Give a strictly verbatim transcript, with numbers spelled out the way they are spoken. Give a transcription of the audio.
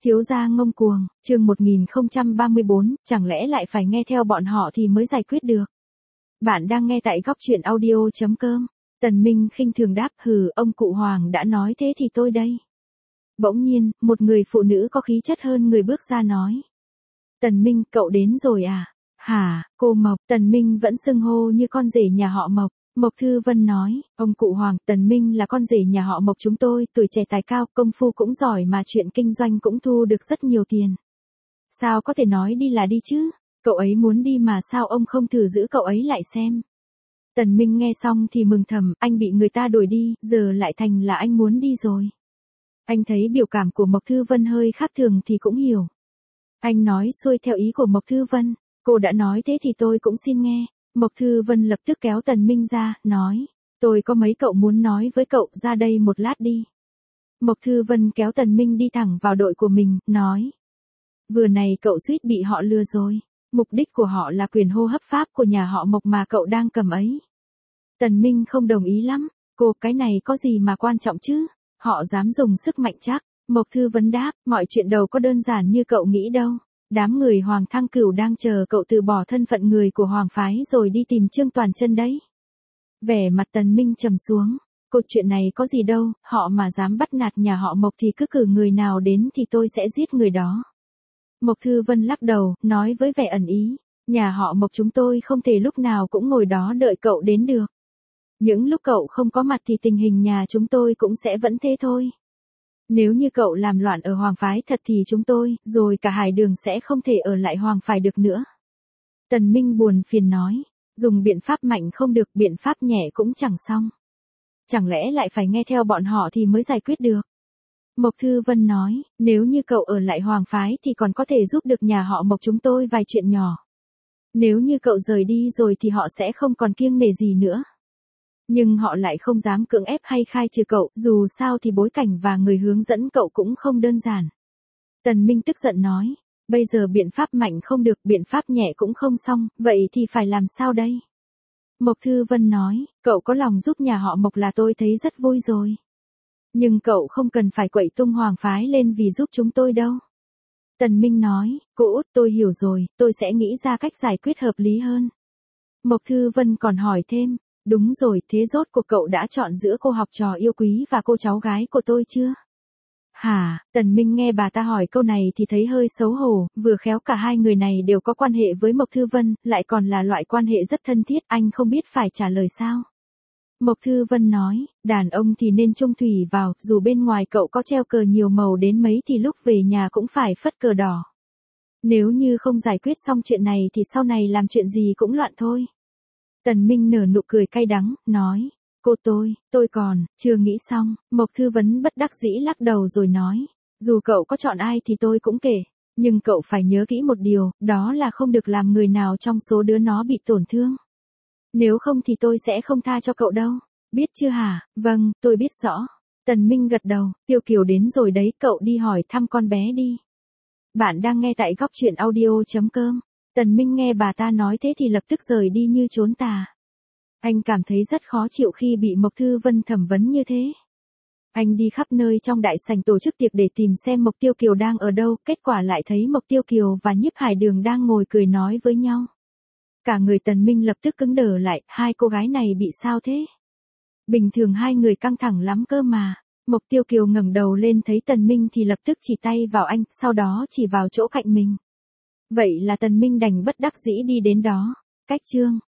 Thiếu gia ngông cuồng, chương một nghìn không trăm ba mươi bốn, chẳng lẽ lại phải nghe theo bọn họ thì mới giải quyết được. Bạn đang nghe tại góc truyện audio chấm com. Tần Minh khinh thường đáp, hừ, ông cụ Hoàng đã nói thế thì tôi đây. Bỗng nhiên, một người phụ nữ có khí chất hơn người bước ra nói. Tần Minh, cậu đến rồi à? Hả, cô Mộc. Tần Minh vẫn xưng hô như con rể nhà họ Mộc. Mộc Thư Vân nói, ông cụ Hoàng, Tần Minh là con rể nhà họ Mộc chúng tôi, tuổi trẻ tài cao, công phu cũng giỏi mà chuyện kinh doanh cũng thu được rất nhiều tiền. Sao có thể nói đi là đi chứ? Cậu ấy muốn đi mà sao ông không thử giữ cậu ấy lại xem? Tần Minh nghe xong thì mừng thầm, anh bị người ta đuổi đi, giờ lại thành là anh muốn đi rồi. Anh thấy biểu cảm của Mộc Thư Vân hơi khác thường thì cũng hiểu. Anh nói xuôi theo ý của Mộc Thư Vân, cô đã nói thế thì tôi cũng xin nghe. Mộc Thư Vân lập tức kéo Tần Minh ra, nói, tôi có mấy cậu muốn nói với cậu, ra đây một lát đi. Mộc Thư Vân kéo Tần Minh đi thẳng vào đội của mình, nói, vừa này cậu suýt bị họ lừa rồi, mục đích của họ là quyền hô hấp pháp của nhà họ Mộc mà cậu đang cầm ấy. Tần Minh không đồng ý lắm, cô, cái này có gì mà quan trọng chứ, họ dám dùng sức mạnh chắc. Mộc Thư Vân đáp, mọi chuyện đâu có đơn giản như cậu nghĩ đâu. Đám người Hoàng Thăng Cửu đang chờ cậu từ bỏ thân phận người của Hoàng phái rồi đi tìm Trương Toàn Chân đấy. Vẻ mặt Tần Minh trầm xuống, cột chuyện này có gì đâu, họ mà dám bắt nạt nhà họ Mộc thì cứ cử người nào đến thì tôi sẽ giết người đó. Mộc Thư Vân lắc đầu, nói với vẻ ẩn ý, nhà họ Mộc chúng tôi không thể lúc nào cũng ngồi đó đợi cậu đến được. Những lúc cậu không có mặt thì tình hình nhà chúng tôi cũng sẽ vẫn thế thôi. Nếu như cậu làm loạn ở Hoàng phái thật thì chúng tôi, rồi cả Hải Đường sẽ không thể ở lại Hoàng phái được nữa. Tần Minh buồn phiền nói, dùng biện pháp mạnh không được, biện pháp nhẹ cũng chẳng xong. Chẳng lẽ lại phải nghe theo bọn họ thì mới giải quyết được. Mộc Thư Vân nói, nếu như cậu ở lại Hoàng phái thì còn có thể giúp được nhà họ Mộc chúng tôi vài chuyện nhỏ. Nếu như cậu rời đi rồi thì họ sẽ không còn kiêng nể gì nữa. Nhưng họ lại không dám cưỡng ép hay khai trừ cậu, dù sao thì bối cảnh và người hướng dẫn cậu cũng không đơn giản. Tần Minh tức giận nói, bây giờ biện pháp mạnh không được, biện pháp nhẹ cũng không xong, vậy thì phải làm sao đây? Mộc Thư Vân nói, cậu có lòng giúp nhà họ Mộc là tôi thấy rất vui rồi. Nhưng cậu không cần phải quậy tung Hoàng phái lên vì giúp chúng tôi đâu. Tần Minh nói, cô út tôi hiểu rồi, tôi sẽ nghĩ ra cách giải quyết hợp lý hơn. Mộc Thư Vân còn hỏi thêm, đúng rồi, thế rốt cuộc cậu đã chọn giữa cô học trò yêu quý và cô cháu gái của tôi chưa? Hả, Tần Minh nghe bà ta hỏi câu này thì thấy hơi xấu hổ, vừa khéo cả hai người này đều có quan hệ với Mộc Thư Vân, lại còn là loại quan hệ rất thân thiết, anh không biết phải trả lời sao. Mộc Thư Vân nói, đàn ông thì nên trung thủy vào, dù bên ngoài cậu có treo cờ nhiều màu đến mấy thì lúc về nhà cũng phải phất cờ đỏ. Nếu như không giải quyết xong chuyện này thì sau này làm chuyện gì cũng loạn thôi. Tần Minh nở nụ cười cay đắng, nói, cô tôi, tôi còn, chưa nghĩ xong. Mộc Thư Vấn bất đắc dĩ lắc đầu rồi nói, dù cậu có chọn ai thì tôi cũng kể, nhưng cậu phải nhớ kỹ một điều, đó là không được làm người nào trong số đứa nó bị tổn thương. Nếu không thì tôi sẽ không tha cho cậu đâu, biết chưa hả? Vâng, tôi biết rõ. Tần Minh gật đầu, Tiêu Kiều đến rồi đấy, cậu đi hỏi thăm con bé đi. Bạn đang nghe tại góc truyện audio chấm com. Tần Minh nghe bà ta nói thế thì lập tức rời đi như trốn tà. Anh cảm thấy rất khó chịu khi bị Mộc Thư Vân thẩm vấn như thế. Anh đi khắp nơi trong đại sảnh tổ chức tiệc để tìm xem Mộc Tiêu Kiều đang ở đâu, kết quả lại thấy Mộc Tiêu Kiều và Nhiếp Hải Đường đang ngồi cười nói với nhau. Cả người Tần Minh lập tức cứng đờ lại, hai cô gái này bị sao thế? Bình thường hai người căng thẳng lắm cơ mà. Mộc Tiêu Kiều ngẩng đầu lên thấy Tần Minh thì lập tức chỉ tay vào anh, sau đó chỉ vào chỗ cạnh mình. Vậy là Tần Minh đành bất đắc dĩ đi đến đó. Cách chương